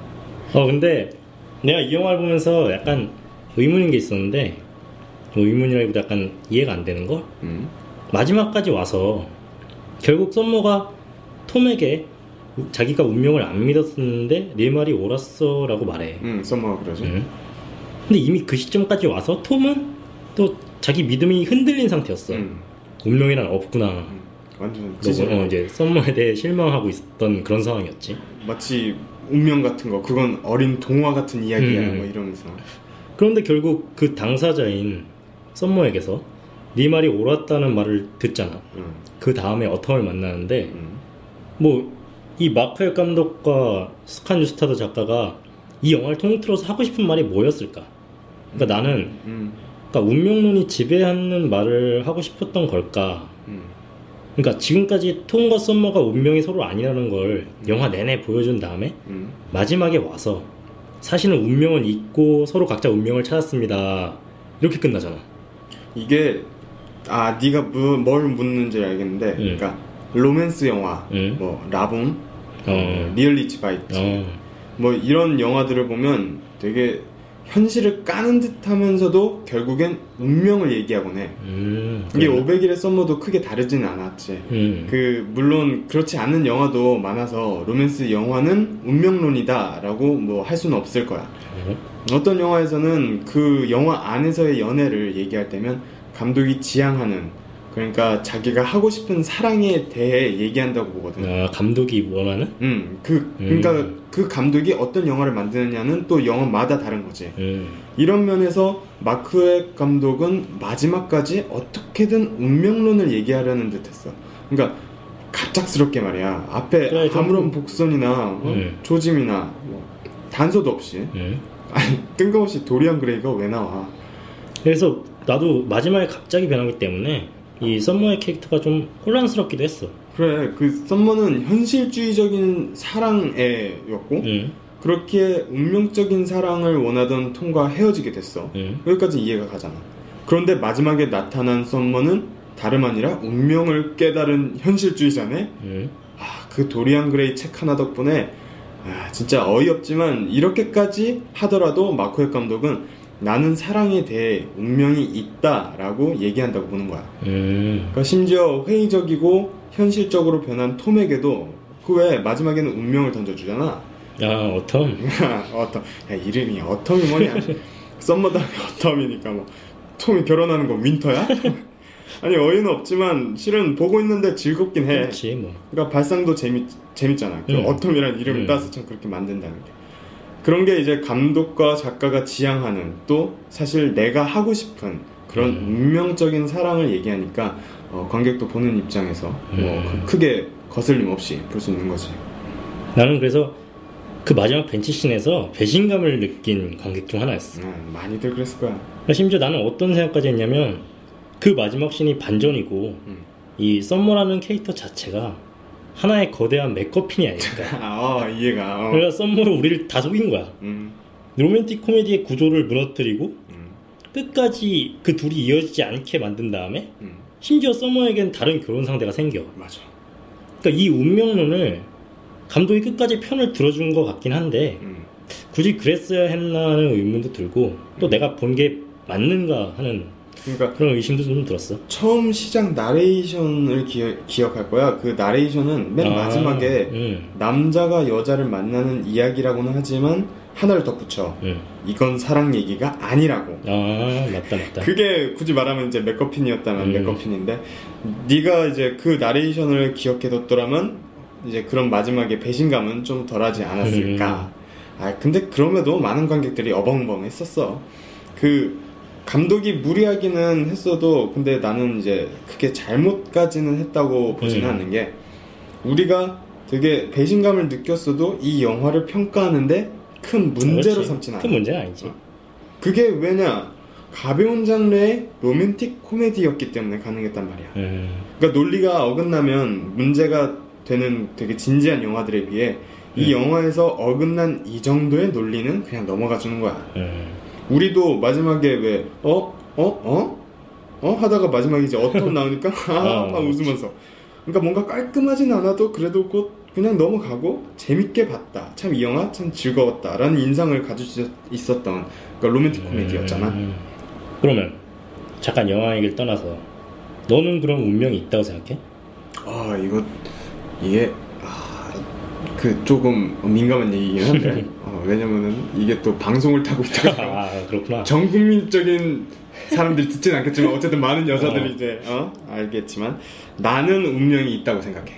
어 근데 내가 이 영화를 보면서 약간 의문인 게 있었는데, 뭐 의문이라기보다 약간 이해가 안 되는 거? 음. 마지막까지 와서 결국 썸머가 톰에게 자기가 운명을 안 믿었었는데 내 말이 옳았어 라고 말해. 음, 썸머가 그러지. 응? 근데 이미 그 시점까지 와서 톰은 또 자기 믿음이 흔들린 상태였어. 음. 운명이란 없구나. 음. 완전 그리고 찌질. 어, 이제 썸머에 대해 실망하고 있었던 그런 상황이었지. 마치 운명 같은 거 그건 어린 동화 같은 이야기야 음. 뭐 이러면서. 그런데 결국 그 당사자인 썸머에게서 네 말이 옳았다는 말을 듣잖아. 음. 그 다음에 어텀을 만나는데 음. 뭐 이 마크엘 감독과 스칸 뉴스타드 작가가 이 영화를 통틀어서 하고 싶은 말이 뭐였을까? 그러니까 나는 음. 그러니까 운명론이 지배하는 말을 하고 싶었던 걸까? 음. 그러니까 지금까지 톰과 썸머가 운명이 서로 아니라는 걸 영화 내내 보여준 다음에 음. 마지막에 와서 사실은 운명은 있고 서로 각자 운명을 찾았습니다. 이렇게 끝나잖아. 이게 아 네가 뭐, 뭘 묻는지 알겠는데 음. 그러니까 로맨스 영화 음. 뭐 라붐 어. 리얼리티 바이트 어. 뭐 이런 영화들을 보면 되게 현실을 까는 듯 하면서도 결국엔 운명을 얘기하곤 해. 음, 이게 그래. 오백 일의 썸머도 크게 다르지는 않았지. 음. 그 물론 그렇지 않은 영화도 많아서 로맨스 영화는 운명론이다라고 뭐 할 수는 없을 거야. 어? 어떤 영화에서는 그 영화 안에서의 연애를 얘기할 때면 감독이 지향하는, 그러니까 자기가 하고 싶은 사랑에 대해 얘기한다고 보거든. 아, 감독이 원하는? 음, 그 그러니까 음. 그 감독이 어떤 영화를 만드느냐는 또 영화마다 다른 거지. 음. 이런 면에서 마크의 감독은 마지막까지 어떻게든 운명론을 얘기하려는 듯했어. 그러니까 갑작스럽게 말이야. 앞에 그래, 아무런 좀- 복선이나 어? 음. 조짐이나 뭐 단서도 없이 음. 아니 뜬금없이 도리안 그레이가 왜 나와? 그래서 나도 마지막에 갑자기 변하기 때문에 이 썸머의 캐릭터가 좀 혼란스럽기도 했어. 그래, 그 썸머는 현실주의적인 사랑애였고 음. 그렇게 운명적인 사랑을 원하던 톰과 헤어지게 됐어. 음. 여기까지 이해가 가잖아. 그런데 마지막에 나타난 썸머는 다름 아니라 운명을 깨달은 현실주의자네. 음. 아, 그 도리안 그레이 책 하나 덕분에 아, 진짜 어이없지만 이렇게까지 하더라도 마크의 감독은 나는 사랑에 대해 운명이 있다라고 얘기한다고 보는 거야. 음. 그러니까 심지어 회의적이고 현실적으로 변한 톰에게도 그 외에 마지막에는 운명을 던져주잖아. 야, 어텀. 어텀. 야, 이름이 어텀이 뭐냐? 썸머 다음에 어텀이니까 뭐 톰이 결혼하는 건 윈터야? 아니 어이는 없지만 실은 보고 있는데 즐겁긴 해. 그렇지 뭐. 그러니까 발상도 재밌 재밌잖아. 그 음. 어텀이라는 이름을 음. 따서 참 그렇게 만든다는 게. 그런 게 이제 감독과 작가가 지향하는 또 사실 내가 하고 싶은 그런 음. 운명적인 사랑을 얘기하니까 어, 관객도 보는 입장에서 뭐 음. 크- 크게 거슬림 없이 볼 수 있는 거지. 나는 그래서 그 마지막 벤치씬에서 배신감을 느낀 관객 중 하나였어. 음, 많이들 그랬을 거야. 그러니까 심지어 나는 어떤 생각까지 했냐면 그 마지막 씬이 반전이고 음. 이 썸머라는 캐릭터 자체가 하나의 거대한 맥거핀이 아닐까. 아, 이해가. 어. 그러니까 썸머로 우리를 다 속인 거야. 음, 로맨틱 코미디의 구조를 무너뜨리고 음, 끝까지 그 둘이 이어지지 않게 만든 다음에 음, 심지어 썸머에겐 다른 결혼 상대가 생겨. 맞아. 그러니까 이 운명론을 감독이 끝까지 편을 들어준 것 같긴 한데 음, 굳이 그랬어야 했나 하는 의문도 들고 또 내가 본 게 맞는가 하는 그러니까 그런 의심도 좀 들었어. 처음 시작 나레이션을 기억, 기억할 거야. 그 나레이션은 맨 아, 마지막에 음, 남자가 여자를 만나는 이야기라고는 하지만 하나를 더 붙여. 음. 이건 사랑 얘기가 아니라고. 아 맞다 맞다. 그게 굳이 말하면 이제 맥거핀이었다면 음. 맥거핀인데 네가 이제 그 나레이션을 기억해뒀더라면 이제 그런 마지막에 배신감은 좀 덜하지 않았을까. 음. 아 근데 그럼에도 많은 관객들이 어벙벙했었어. 그 감독이 무리하기는 했어도 근데 나는 이제 그게 잘못까지는 했다고 보지는 음. 않는 게 우리가 되게 배신감을 느꼈어도 이 영화를 평가하는데 큰 문제로 그렇지. 삼진 않아. 큰 문제는 아니지. 그게 왜냐? 가벼운 장르의 로맨틱 코미디였기 때문에 가능했단 말이야. 음, 그러니까 논리가 어긋나면 문제가 되는 되게 진지한 영화들에 비해 이 음. 영화에서 어긋난 이 정도의 논리는 그냥 넘어가 주는 거야. 음. 우리도 마지막에 왜 어? 어? 어? 어? 하다가 마지막에 이제 어텀 나오니까 아, 어. 막 웃으면서 그러니까 뭔가 깔끔하진 않아도 그래도 곧 그냥 넘어가고 재밌게 봤다. 참 이 영화 참 즐거웠다 라는 인상을 가질 수 있었던 그러니까 로맨틱 코미디였잖아. 음. 그러면 잠깐 영화 얘기를 떠나서 너는 그런 운명이 있다고 생각해? 아 이거 이게 아, 그 조금 민감한 얘기긴 한데 어, 왜냐면은 이게 또 방송을 타고 있다가 아 그렇구나. 전 국민적인 사람들이 듣진 않겠지만 어쨌든 많은 여자들이 어. 이제 어? 알겠지만 나는 운명이 있다고 생각해.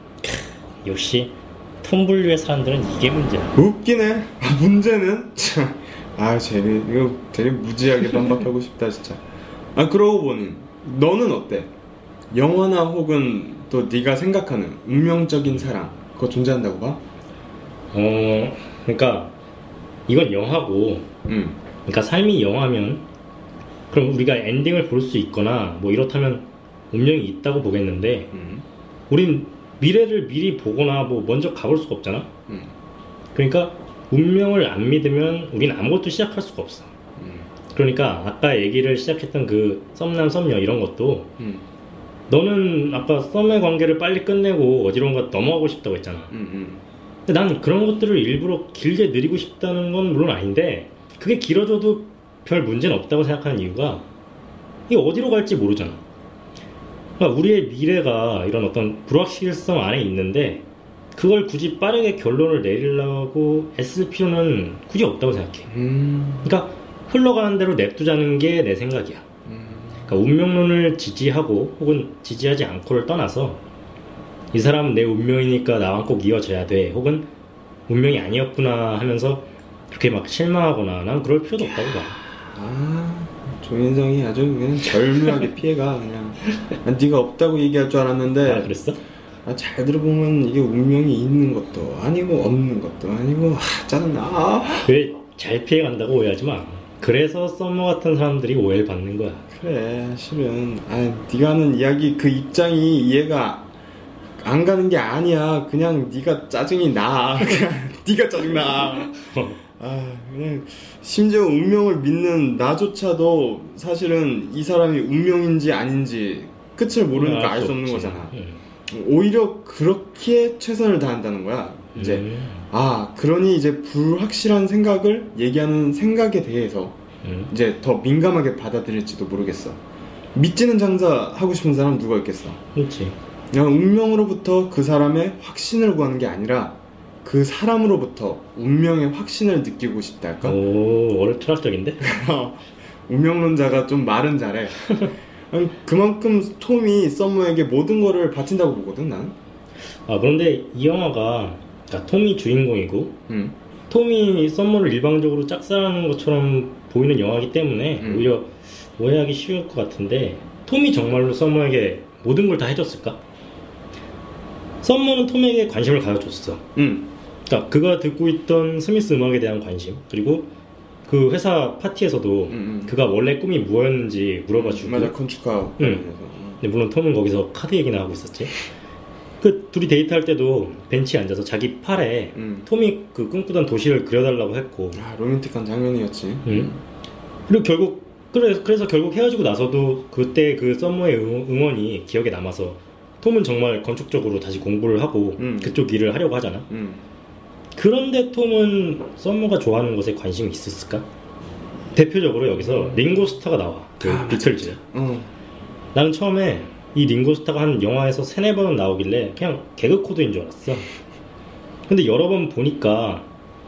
역시 톰블류의 사람들은 이게 문제야. 웃기네. 아, 문제는 참, 아 쟤네 이거 되게 무지하게 반박하고 싶다 진짜. 아 그러고 보니 너는 어때? 영화나 혹은 또 네가 생각하는 운명적인 사랑 그거 존재한다고 봐? 어, 그러니까 이건 영화고, 응. 그러니까 삶이 영화면 그럼 우리가 엔딩을 볼 수 있거나 뭐 이렇다면 운명이 있다고 보겠는데, 응. 우린 미래를 미리 보거나 뭐 먼저 가볼 수가 없잖아. 응. 그러니까 운명을 안 믿으면 우린 아무것도 시작할 수가 없어. 응. 그러니까 아까 얘기를 시작했던 그 썸남 썸녀 이런 것도 응. 너는 아까 썸의 관계를 빨리 끝내고 어디론가 넘어가고 싶다고 했잖아. 응. 응. 근데 난 그런 것들을 일부러 길게 느리고 싶다는 건 물론 아닌데 그게 길어져도 별 문제는 없다고 생각하는 이유가 이게 어디로 갈지 모르잖아. 그러니까 우리의 미래가 이런 어떤 불확실성 안에 있는데 그걸 굳이 빠르게 결론을 내리려고 애쓸 필요는 굳이 없다고 생각해. 음. 그러니까 흘러가는 대로 냅두자는 게 내 생각이야. 음. 그러니까 운명론을 지지하고 혹은 지지하지 않고를 떠나서 이 사람은 내 운명이니까 나와 꼭 이어져야 돼 혹은 운명이 아니었구나 하면서 그렇게 막 실망하거나 난 그럴 필요도 없다고 봐. 아, 조인성이 아주 그냥 절묘하게 피해가 그냥 난 네가 없다고 얘기할 줄 알았는데 아 그랬어? 아, 잘 들어보면 이게 운명이 있는 것도 아니고 없는 것도 아니고 아, 짜증나. 아. 왜 잘 피해간다고 오해하지 마. 그래서 썸머 같은 사람들이 오해를 받는 거야. 그래 실은 아, 네가 하는 이야기 그 입장이 이해가 안 가는 게 아니야. 그냥 네가 짜증이 나. 그냥 네가 짜증나. 아, 그냥 심지어 운명을 믿는 나조차도 사실은 이 사람이 운명인지 아닌지 끝을 모르니까 알 수 없는 거잖아. 음. 오히려 그렇게 최선을 다한다는 거야. 이제 음. 아 그러니 이제 불확실한 생각을 얘기하는 생각에 대해서 음. 이제 더 민감하게 받아들일지도 모르겠어. 믿지는 장사 하고 싶은 사람 누가 있겠어. 그렇지. 그냥 운명으로부터 그 사람의 확신을 구하는 게 아니라 그 사람으로부터 운명의 확신을 느끼고 싶다 할까? 오, 오늘 철학적인데? 운명론자가 좀 말은 잘해. 아니, 그만큼 톰이 썸머에게 모든 거를 바친다고 보거든 나는. 아 그런데 이 영화가 그러니까 톰이 주인공이고 음. 톰이 썸머를 일방적으로 짝사랑하는 것처럼 보이는 영화이기 때문에 음. 오히려 오해하기 쉬울 것 같은데 톰이 정말로 썸머에게 모든 걸 다 해줬을까? 썸머는 톰에게 관심을 가져줬어. 음. 그러니까 그가 듣고 있던 스미스 음악에 대한 관심, 그리고 그 회사 파티에서도 음, 음. 그가 원래 꿈이 뭐였는지 물어봐주고. 맞아, 건축가. 응. 근데 물론 톰은 거기서 카드 얘기나 하고 있었지. 그 둘이 데이트할 때도 벤치에 앉아서 자기 팔에 음. 톰이 그 꿈꾸던 도시를 그려달라고 했고. 아, 로맨틱한 장면이었지. 응. 그리고 결국 그래, 그래서 결국 헤어지고 나서도 그때 그 썸머의 응- 응원이 기억에 남아서 톰은 정말 건축적으로 다시 공부를 하고 음. 그쪽 일을 하려고 하잖아. 음. 그런데 톰은 썸머가 좋아하는 것에 관심이 있었을까? 대표적으로 여기서 링고스타가 나와. 그 아, 비틀즈. 어. 나는 처음에 이 링고스타가 한 영화에서 세네 번은 나오길래 그냥 개그 코드인 줄 알았어. 근데 여러 번 보니까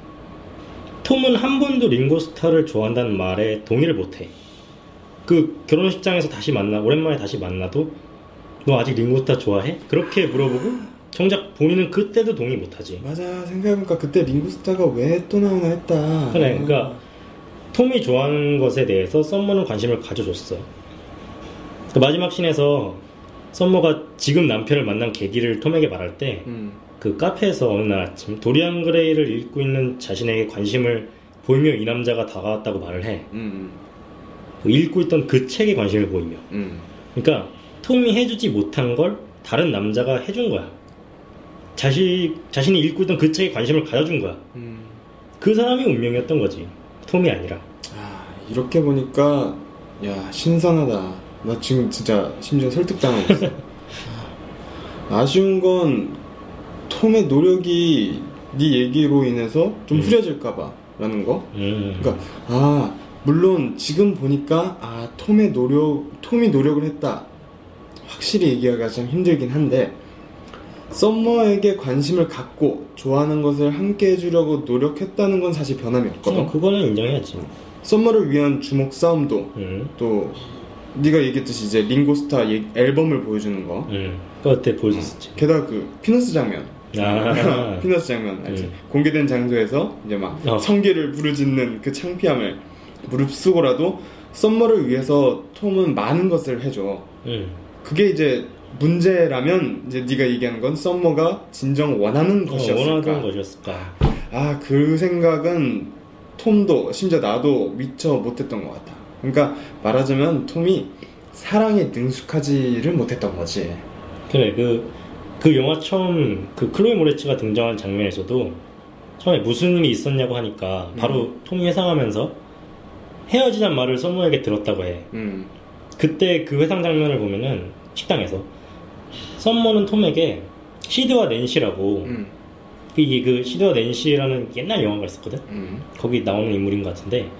톰은 한 번도 링고스타를 좋아한다는 말에 동의를 못해. 그 결혼식장에서 다시 만나, 오랜만에 다시 만나도 너 아직 링고스타 좋아해? 그렇게 물어보고 정작 본인은 그때도 동의 못하지. 맞아, 생각해보니까 그때 링고스타가 왜 또 나오나 했다. 그래, 그러니까 톰이 좋아하는 것에 대해서 썸머는 관심을 가져줬어. 그 마지막 씬에서 썸머가 지금 남편을 만난 계기를 톰에게 말할 때 그 음. 카페에서 어느 날 아침 도리안 그레이를 읽고 있는 자신에게 관심을 보이며 이 남자가 다가왔다고 말을 해. 음. 그 읽고 있던 그 책에 관심을 보이며. 음. 그러니까 톰이 해주지 못한 걸 다른 남자가 해준 거야. 자신, 자신이 읽고 있던 그 책에 관심을 가져준 거야. 음. 그 사람이 운명이었던 거지. 톰이 아니라. 아, 이렇게 보니까 야, 신선하다. 나 지금 진짜 심지어 설득당하고 있어. 아, 아쉬운 건 톰의 노력이 네 얘기로 인해서 좀 음. 흐려질까봐 라는 거. 음. 그러니까 아, 물론 지금 보니까 아, 톰의 노력, 톰이 노력을 했다. 확실히 얘기하기가 좀 힘들긴 한데 썸머에게 관심을 갖고 좋아하는 것을 함께 해주려고 노력했다는 건 사실 변함이 없거든. 어, 그거는 인정해야지. 썸머를 위한 주목 싸움도 음. 또 네가 얘기했듯이 이제 링고스타 얘- 앨범을 보여주는 거. 음. 그때 보여줬었지. 게다가 그 피너스 장면. 아. 피너스 장면 알지? 음. 공개된 장소에서 이제 막 어. 성기를 부르짖는 그 창피함을 무릅쓰고라도 썸머를 위해서 톰은 많은 것을 해줘. 음. 그게 이제 문제라면 이제 네가 얘기하는 건 썸머가 진정 원하는 어, 것이었을까? 원하던 것이었을까? 아, 그 생각은 톰도 심지어 나도 미처 못했던 것 같아. 그러니까 말하자면 톰이 사랑에 능숙하지를 못했던 거지. 그래, 그, 그 영화 처음 그 클로이 모레츠가 등장한 장면에서도 처음에 무슨 일이 있었냐고 하니까 바로 음. 톰이 회상하면서 헤어지자는 말을 썸머에게 들었다고 해. 음. 그때 그 회상 장면을 보면은 식당에서 썸머는 톰에게 시드와 낸시라고 음. 그, 이게 그 시드와 낸시라는 옛날 영화가 있었거든? 음. 거기 나오는 인물인 것 같은데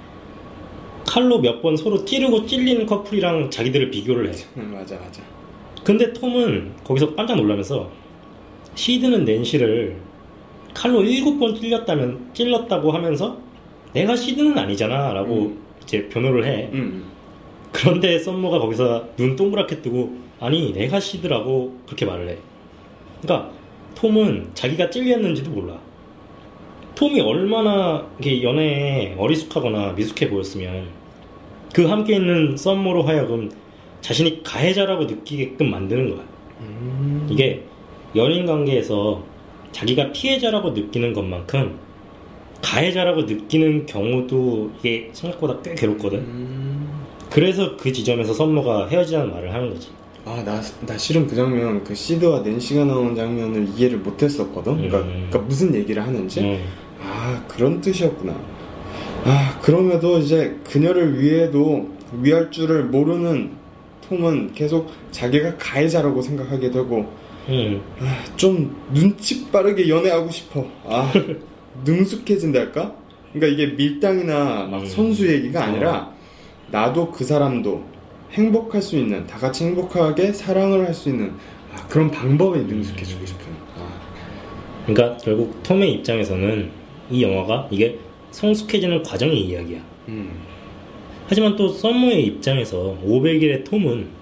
칼로 몇 번 서로 찌르고 찔리는 커플이랑 자기들을 비교를 해. 음, 맞아, 맞아. 근데 톰은 거기서 깜짝 놀라면서 시드는 낸시를 칼로 일곱 번 찔렸다면 찔렀다고 하면서 내가 시드는 아니잖아 라고 음. 이제 변호를 해. 음. 그런데 썸머가 거기서 눈 동그랗게 뜨고 아니 내가 시드라고 그렇게 말을 해. 그러니까 톰은 자기가 찔렸는지도 몰라. 톰이 얼마나 이렇게 연애에 어리숙하거나 미숙해 보였으면 그 함께 있는 썸머로 하여금 자신이 가해자라고 느끼게끔 만드는 거야. 음. 이게 연인 관계에서 자기가 피해자라고 느끼는 것만큼 가해자라고 느끼는 경우도 이게 생각보다 꽤 괴롭거든. 음. 그래서 그 지점에서 썸머가 헤어지자는 말을 하는 거지. 아, 나, 나 실은 그 장면, 그 시드와 낸시가 나오는 장면을 이해를 못했었거든. 그러니까, 음. 그러니까 무슨 얘기를 하는지. 음. 아, 그런 뜻이었구나. 아, 그럼에도 이제 그녀를 위해도 위할 줄을 모르는 톰은 계속 자기가 가해자라고 생각하게 되고, 음. 아, 좀 눈치 빠르게 연애하고 싶어. 아, 능숙해진달까? 그러니까 이게 밀당이나 막 음. 선수 얘기가 아니라 나도 그 사람도 행복할 수 있는, 다 같이 행복하게 사랑을 할 수 있는 아, 그런 방법에 능숙해지고 싶은. 아. 그러니까 결국 톰의 입장에서는 이 영화가 이게 성숙해지는 과정의 이야기야. 음. 하지만 또 썸머의 입장에서 오백 일의 톰은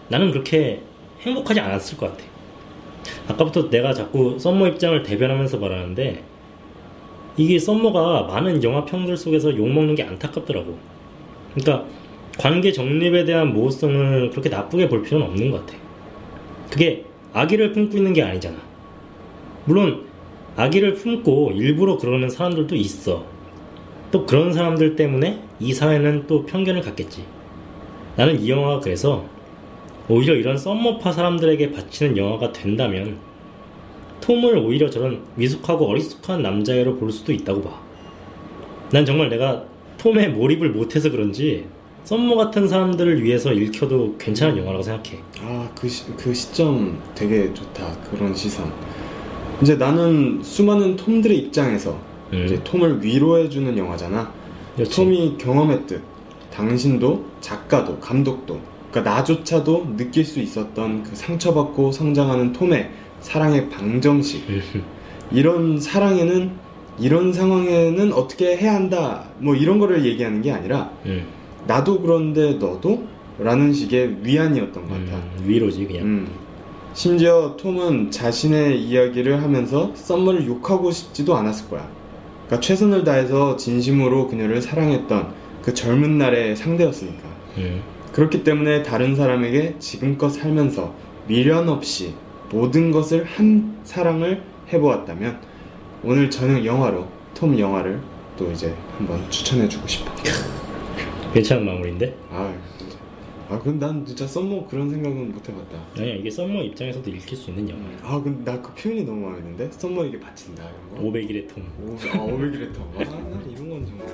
나는 그렇게 행복하지 않았을 것 같아. 아까부터 내가 자꾸 썸머 입장을 대변하면서 말하는데 이게 썸머가 많은 영화 평들 속에서 욕먹는 게 안타깝더라고. 그러니까 관계 정립에 대한 모호성을 그렇게 나쁘게 볼 필요는 없는 것 같아. 그게 악의를 품고 있는 게 아니잖아. 물론 악의를 품고 일부러 그러는 사람들도 있어. 또 그런 사람들 때문에 이 사회는 또 편견을 갖겠지. 나는 이 영화가 그래서 오히려 이런 썸머파 사람들에게 바치는 영화가 된다면 톰을 오히려 저런 미숙하고 어리숙한 남자애로 볼 수도 있다고 봐. 난 정말 내가 톰에 몰입을 못해서 그런지 썸머 같은 사람들을 위해서 읽혀도 괜찮은 영화라고 생각해. 아, 그, 시, 그 시점 되게 좋다. 그런 시선. 이제 나는 수많은 톰들의 입장에서 음. 이제 톰을 위로해주는 영화잖아. 그렇지. 톰이 경험했듯 당신도 작가도 감독도 그러니까 나조차도 느낄 수 있었던 그 상처받고 성장하는 톰의 사랑의 방정식. 이런 사랑에는 이런 상황에는 어떻게 해야 한다 뭐 이런 거를 얘기하는 게 아니라 음. 나도 그런데 너도? 라는 식의 위안이었던 것 같아. 음, 위로지 그냥. 음. 심지어 톰은 자신의 이야기를 하면서 썸머를 욕하고 싶지도 않았을 거야. 그러니까 최선을 다해서 진심으로 그녀를 사랑했던 그 젊은 날의 상대였으니까. 음. 그렇기 때문에 다른 사람에게 지금껏 살면서 미련 없이 모든 것을 한 사랑을 해보았다면 오늘 저녁 영화로 톰 영화를 또 이제 한번 추천해주고 싶어. 괜찮은 마무리인데? 아, 아 근데 난 진짜 썸머 그런 생각은 못 해봤다. 아니야, 이게 썸머 입장에서도 읽힐 수 있는 영화야. 아 근데 나 그 표현이 너무 마음에 드는데? 썸머에게 바친다 이런 거. 오백 일의 톰. 오, 아 오백 일의 톰. 아, 난 이런 건 정말.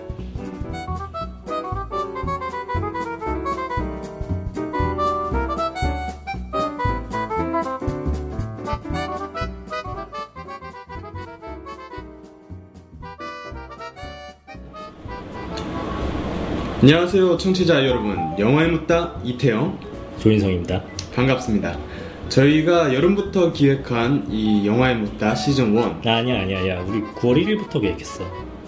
안녕하세요 청취자 여러분, 영화에 묻다 이태영 조인성입니다. 반갑습니다. 저희가 여름부터 기획한 이 영화에 묻다 시즌 일. 아, 아니야 아니야 야 우리 구월 일일부터 계획했어.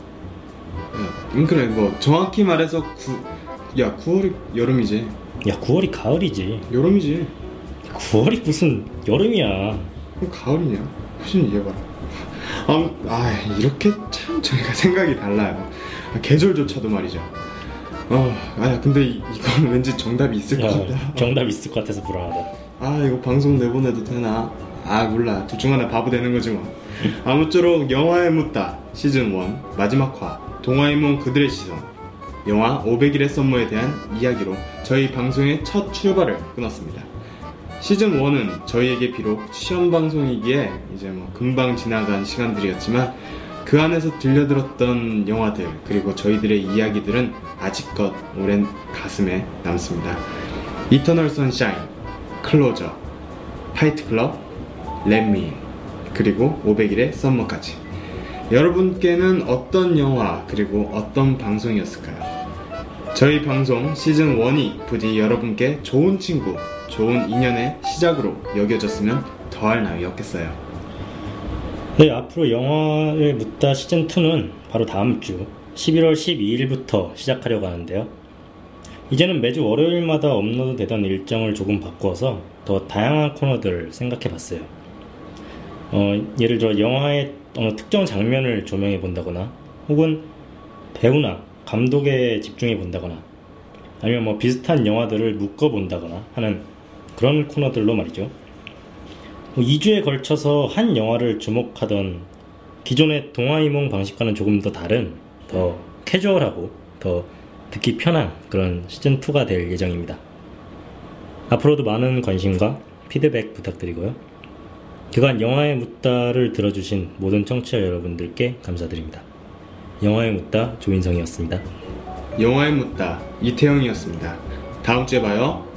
음, 그래 뭐 정확히 말해서 구, 야 구월이 여름이지. 야 구월이 가을이지. 여름이지. 구월이 무슨 여름이야. 그럼 가을이냐? 무슨 이해봐라. 아, 아 이렇게 참 저희가 생각이 달라요. 아, 계절조차도 말이죠. 어, 아 근데 이, 이건 왠지 정답이 있을 것 야, 같다. 정답 있을 것 같아서 불안하다. 아 이거 방송 내보내도 되나? 아 몰라, 둘 중 하나 바보 되는 거지 뭐. 아무쪼록 영화에 묻다 시즌 일 마지막 화 동화의 그들의 시선, 영화 오백 일의 썸머에 대한 이야기로 저희 방송의 첫 출발을 끊었습니다. 시즌 일은 저희에게 비록 시험 방송이기에 이제 뭐 금방 지나간 시간들이었지만 그 안에서 들려들었던 영화들 그리고 저희들의 이야기들은 아직껏 오랜 가슴에 남습니다. 이터널 선샤인, 클로저, 파이트 클럽, 렛미 그리고 오백 일의 썸머까지. 여러분께는 어떤 영화 그리고 어떤 방송이었을까요? 저희 방송 시즌 일이 부디 여러분께 좋은 친구, 좋은 인연의 시작으로 여겨졌으면 더할 나위 없겠어요. 네, 앞으로 영화에 묻다 시즌이는 바로 다음 주 십일월 십이일부터 시작하려고 하는데요. 이제는 매주 월요일마다 업로드 되던 일정을 조금 바꿔서 더 다양한 코너들을 생각해봤어요. 어, 예를 들어 영화의 어느 특정 장면을 조명해 본다거나 혹은 배우나 감독에 집중해 본다거나 아니면 뭐 비슷한 영화들을 묶어 본다거나 하는 그런 코너들로 말이죠. 이 주에 걸쳐서 한 영화를 주목하던 기존의 동화이몽 방식과는 조금 더 다른, 더 캐주얼하고 더 듣기 편한 그런 시즌이가 될 예정입니다. 앞으로도 많은 관심과 피드백 부탁드리고요. 그간 영화에 묻다를 들어주신 모든 청취자 여러분들께 감사드립니다. 영화에 묻다 조인성이었습니다. 영화에 묻다 이태영이었습니다. 다음 주에 봐요.